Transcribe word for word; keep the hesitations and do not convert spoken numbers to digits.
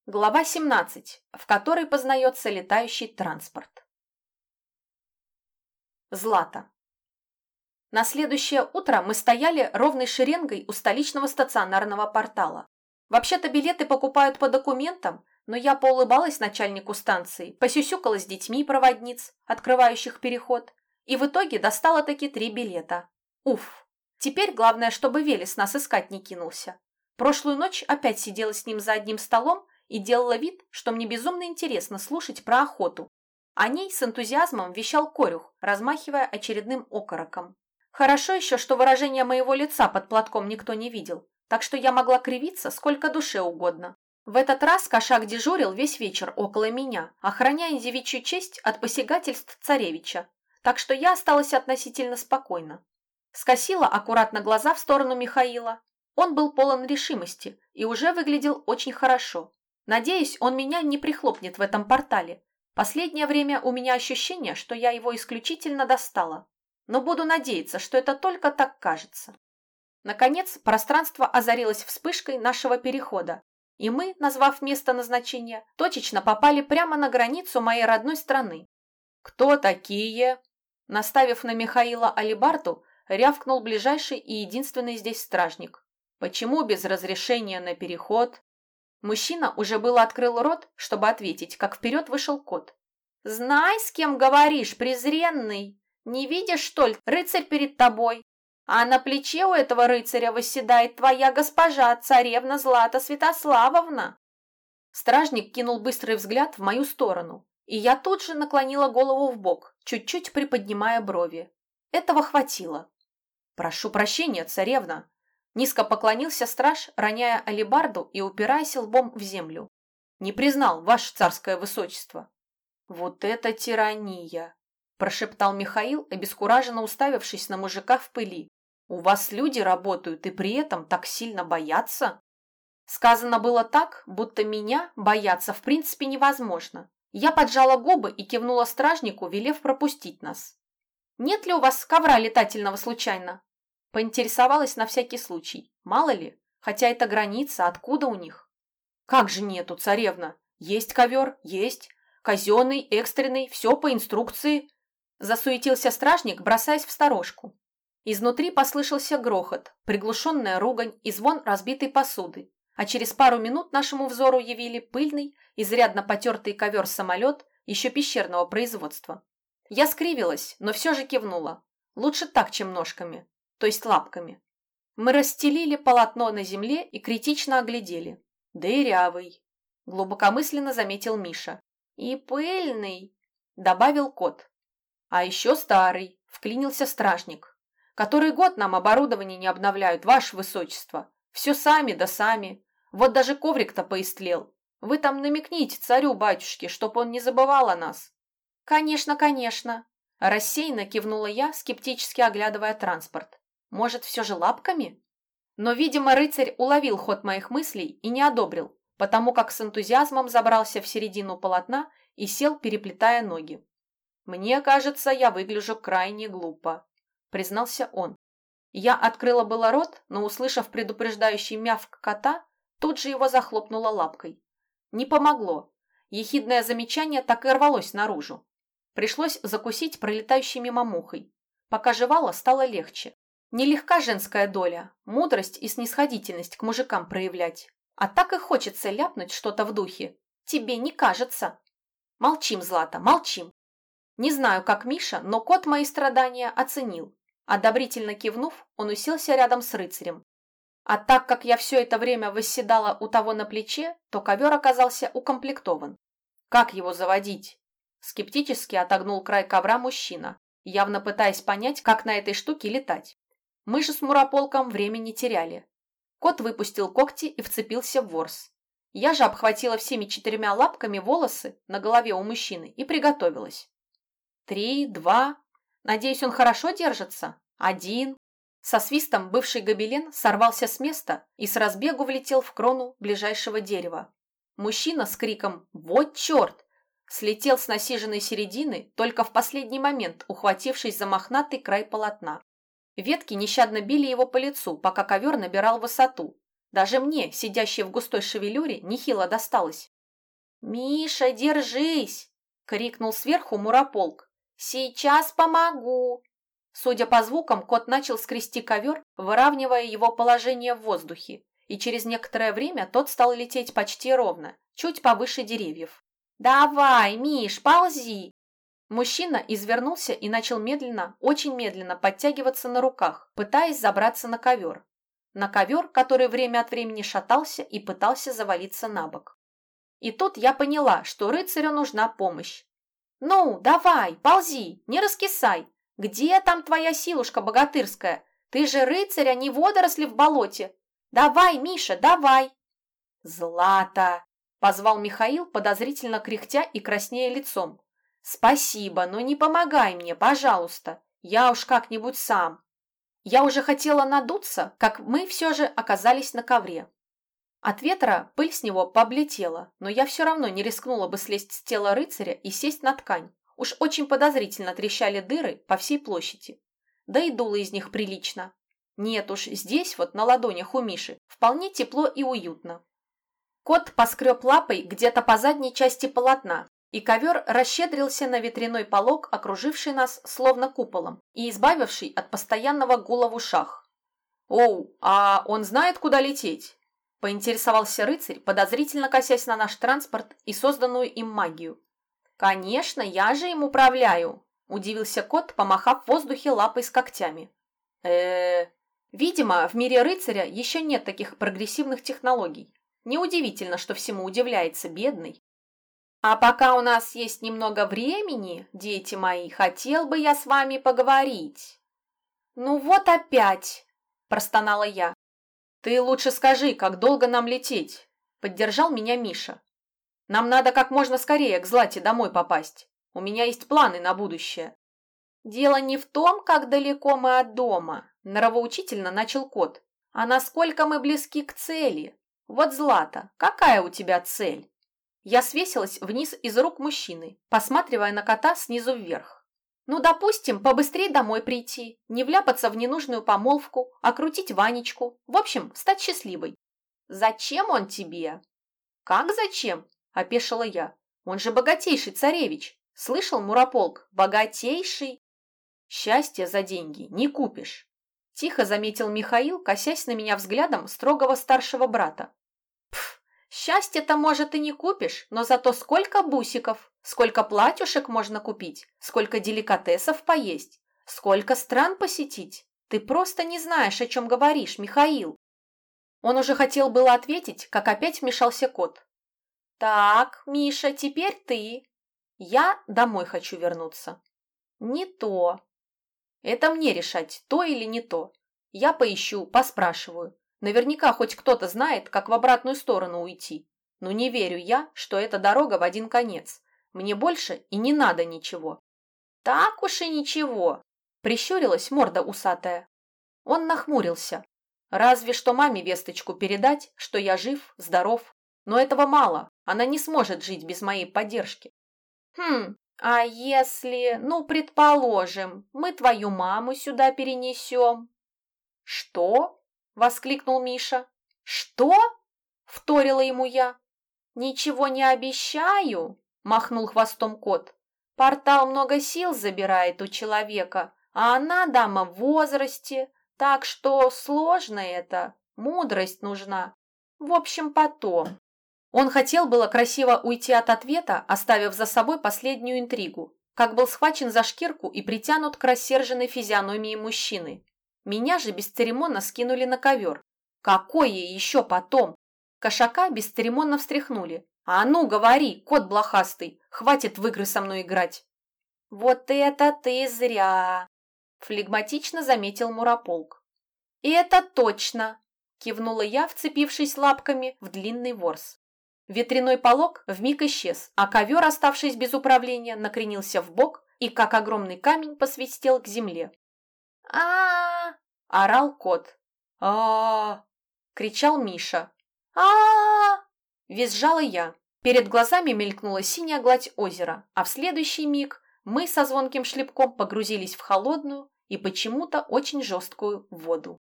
Глава семнадцать, в которой познается летающий транспорт. Злата. На следующее утро мы стояли ровной шеренгой у столичного стационарного портала. Вообще-то билеты покупают по документам, но я поулыбалась начальнику станции, посюсюкала с детьми проводниц, открывающих переход, и в итоге достала таки три билета. Уф! Теперь главное, чтобы Велес нас искать не кинулся. Прошлую ночь опять сидела с ним за одним столом и делала вид, что мне безумно интересно слушать про охоту. О ней с энтузиазмом вещал Корюх, размахивая очередным окороком. Хорошо еще, что выражение моего лица под платком никто не видел, так что я могла кривиться сколько душе угодно. В этот раз кошак дежурил весь вечер около меня, охраняя девичью честь от посягательств царевича, так что я осталась относительно спокойна. Скосила аккуратно глаза в сторону Михаила. Он был полон решимости и уже выглядел очень хорошо. Надеюсь, он меня не прихлопнет в этом портале. Последнее время у меня ощущение, что я его исключительно достала. Но буду надеяться, что это только так кажется. Наконец, пространство озарилось вспышкой нашего перехода, и мы, назвав место назначения, точечно попали прямо на границу моей родной страны. «Кто такие?» Наставив на Михаила алебарду, рявкнул ближайший и единственный здесь стражник. «Почему без разрешения на переход?» Мужчина уже было открыл рот, чтобы ответить, как вперед вышел кот. «Знай, с кем говоришь, презренный! Не видишь, что ли, рыцарь перед тобой? А на плече у этого рыцаря восседает твоя госпожа, царевна Злата Святославовна!» Стражник кинул быстрый взгляд в мою сторону, и я тут же наклонила голову вбок, чуть-чуть приподнимая брови. Этого хватило. «Прошу прощения, царевна!» Низко поклонился страж, роняя алебарду и упираясь лбом в землю. «Не признал, ваше царское высочество». «Вот это тирания!» – прошептал Михаил, обескураженно уставившись на мужика в пыли. «У вас люди работают и при этом так сильно боятся?» Сказано было так, будто меня бояться в принципе невозможно. Я поджала губы и кивнула стражнику, велев пропустить нас. «Нет ли у вас ковра летательного случайно?» Поинтересовалась на всякий случай. Мало ли, хотя это граница, откуда у них? «Как же нету, царевна? Есть ковер, есть. Казенный, экстренный, все по инструкции». Засуетился стражник, бросаясь в сторожку. Изнутри послышался грохот, приглушенная ругань и звон разбитой посуды, а через пару минут нашему взору явили пыльный, изрядно потертый ковер-самолет еще пещерного производства. Я скривилась, но все же кивнула. Лучше так, чем ножками. То есть лапками. Мы расстелили полотно на земле и критично оглядели. «Дырявый», – глубокомысленно заметил Миша. «И пыльный», – добавил кот. «А еще старый», – вклинился стражник. «Который год нам оборудование не обновляют, ваше высочество. Все сами да сами. Вот даже коврик-то поистлел. Вы там намекните царю-батюшке, чтоб он не забывал о нас». «Конечно, конечно», – рассеянно кивнула я, скептически оглядывая транспорт. «Может, все же лапками?» Но, видимо, рыцарь уловил ход моих мыслей и не одобрил, потому как с энтузиазмом забрался в середину полотна и сел, переплетая ноги. «Мне кажется, я выгляжу крайне глупо», – признался он. Я открыла было рот, но, услышав предупреждающий мявк кота, тут же его захлопнула лапкой. Не помогло. Ехидное замечание так и рвалось наружу. Пришлось закусить пролетающей мимо мухой. Пока жевала, стало легче. Нелегка женская доля, мудрость и снисходительность к мужикам проявлять. А так и хочется ляпнуть что-то в духе. Тебе не кажется? Молчим, Злата, молчим. Не знаю, как Миша, но кот мои страдания оценил. Одобрительно кивнув, он уселся рядом с рыцарем. А так как я все это время восседала у того на плече, то ковер оказался укомплектован. Как его заводить? Скептически отогнул край ковра мужчина, явно пытаясь понять, как на этой штуке летать. Мы же с Мурополком времени теряли. Кот выпустил когти и вцепился в ворс. Я же обхватила всеми четырьмя лапками волосы на голове у мужчины и приготовилась. Три, два. Надеюсь, он хорошо держится? Один. Со свистом бывший гобелен сорвался с места и с разбегу влетел в крону ближайшего дерева. Мужчина с криком «Вот черт!» слетел с насиженной середины, только в последний момент ухватившись за мохнатый край полотна. Ветки нещадно били его по лицу, пока ковер набирал высоту. Даже мне, сидящей в густой шевелюре, нехило досталось. «Миша, держись!» — крикнул сверху Мурополк. «Сейчас помогу!» Судя по звукам, кот начал скрести ковер, выравнивая его положение в воздухе, и через некоторое время тот стал лететь почти ровно, чуть повыше деревьев. «Давай, Миш, ползи!» Мужчина извернулся и начал медленно, очень медленно подтягиваться на руках, пытаясь забраться на ковер. На ковер, который время от времени шатался и пытался завалиться на бок. И тут я поняла, что рыцарю нужна помощь. «Ну, давай, ползи, не раскисай! Где там твоя силушка богатырская? Ты же рыцарь, а не водоросли в болоте! Давай, Миша, давай!» «Злата!» – позвал Михаил, подозрительно кряхтя и краснея лицом. «Спасибо, но не помогай мне, пожалуйста. Я уж как-нибудь сам». Я уже хотела надуться, как мы все же оказались на ковре. От ветра пыль с него пооблетела, но я все равно не рискнула бы слезть с тела рыцаря и сесть на ткань. Уж очень подозрительно трещали дыры по всей площади. Да и дуло из них прилично. Нет уж, здесь вот на ладонях у Миши вполне тепло и уютно. Кот поскреб лапой где-то по задней части полотна, и ковер расщедрился на ветряной полог, окруживший нас словно куполом и избавивший от постоянного гула в ушах. «Оу, а он знает, куда лететь?» – поинтересовался рыцарь, подозрительно косясь на наш транспорт и созданную им магию. «Конечно, я же им управляю!» – удивился кот, помахав в воздухе лапой с когтями. э Видимо, в мире рыцаря еще нет таких прогрессивных технологий. Неудивительно, что всему удивляется бедный. «А пока у нас есть немного времени, дети мои, хотел бы я с вами поговорить». «Ну вот опять!» – простонала я. «Ты лучше скажи, как долго нам лететь?» – поддержал меня Миша. «Нам надо как можно скорее к Злате домой попасть. У меня есть планы на будущее». «Дело не в том, как далеко мы от дома», – нравоучительно начал кот, «а насколько мы близки к цели. Вот, Злата, какая у тебя цель?» Я свесилась вниз из рук мужчины, посматривая на кота снизу вверх. «Ну, допустим, побыстрее домой прийти, не вляпаться в ненужную помолвку, окрутить Ванечку, в общем, стать счастливой». «Зачем он тебе?» «Как зачем?» – опешила я. «Он же богатейший царевич. Слышал, Мурополк? Богатейший!» «Счастье за деньги не купишь», – тихо заметил Михаил, косясь на меня взглядом строгого старшего брата. «Пф, счастье-то, может, и не купишь, но зато сколько бусиков, сколько платьюшек можно купить, сколько деликатесов поесть, сколько стран посетить. Ты просто не знаешь, о чем говоришь, Михаил». Он уже хотел было ответить, как опять вмешался кот. «Так, Миша, теперь ты. Я домой хочу вернуться». «Не то». «Это мне решать, то или не то. Я поищу, поспрашиваю. Наверняка хоть кто-то знает, как в обратную сторону уйти. Но не верю я, что эта дорога в один конец. Мне больше и не надо ничего». «Так уж и ничего», – прищурилась морда усатая. Он нахмурился. «Разве что маме весточку передать, что я жив, здоров. Но этого мало, она не сможет жить без моей поддержки». «Хм, а если, ну, предположим, мы твою маму сюда перенесем?» «Что?» – воскликнул Миша. «Что?» – вторила ему я. «Ничего не обещаю», – махнул хвостом кот. «Портал много сил забирает у человека, а она дама в возрасте, так что сложно это, мудрость нужна. В общем, потом». Он хотел было красиво уйти от ответа, оставив за собой последнюю интригу, как был схвачен за шкирку и притянут к рассерженной физиономии мужчины. Меня же бесцеремонно скинули на ковер. Какое еще потом? Кошака бесцеремонно встряхнули. «А ну, говори, кот блохастый, хватит в игры со мной играть!» «Вот это ты зря!» – флегматично заметил Мурополк. «Это точно!» – кивнула я, вцепившись лапками в длинный ворс. Ветряной полог вмиг исчез, а ковер, оставшись без управления, накренился вбок и, как огромный камень, посвистел к земле. а орал кот. а кричал Миша. а визжала я. Перед глазами мелькнула синяя гладь озера, а в следующий миг мы со звонким шлепком погрузились в холодную и почему-то очень жесткую воду.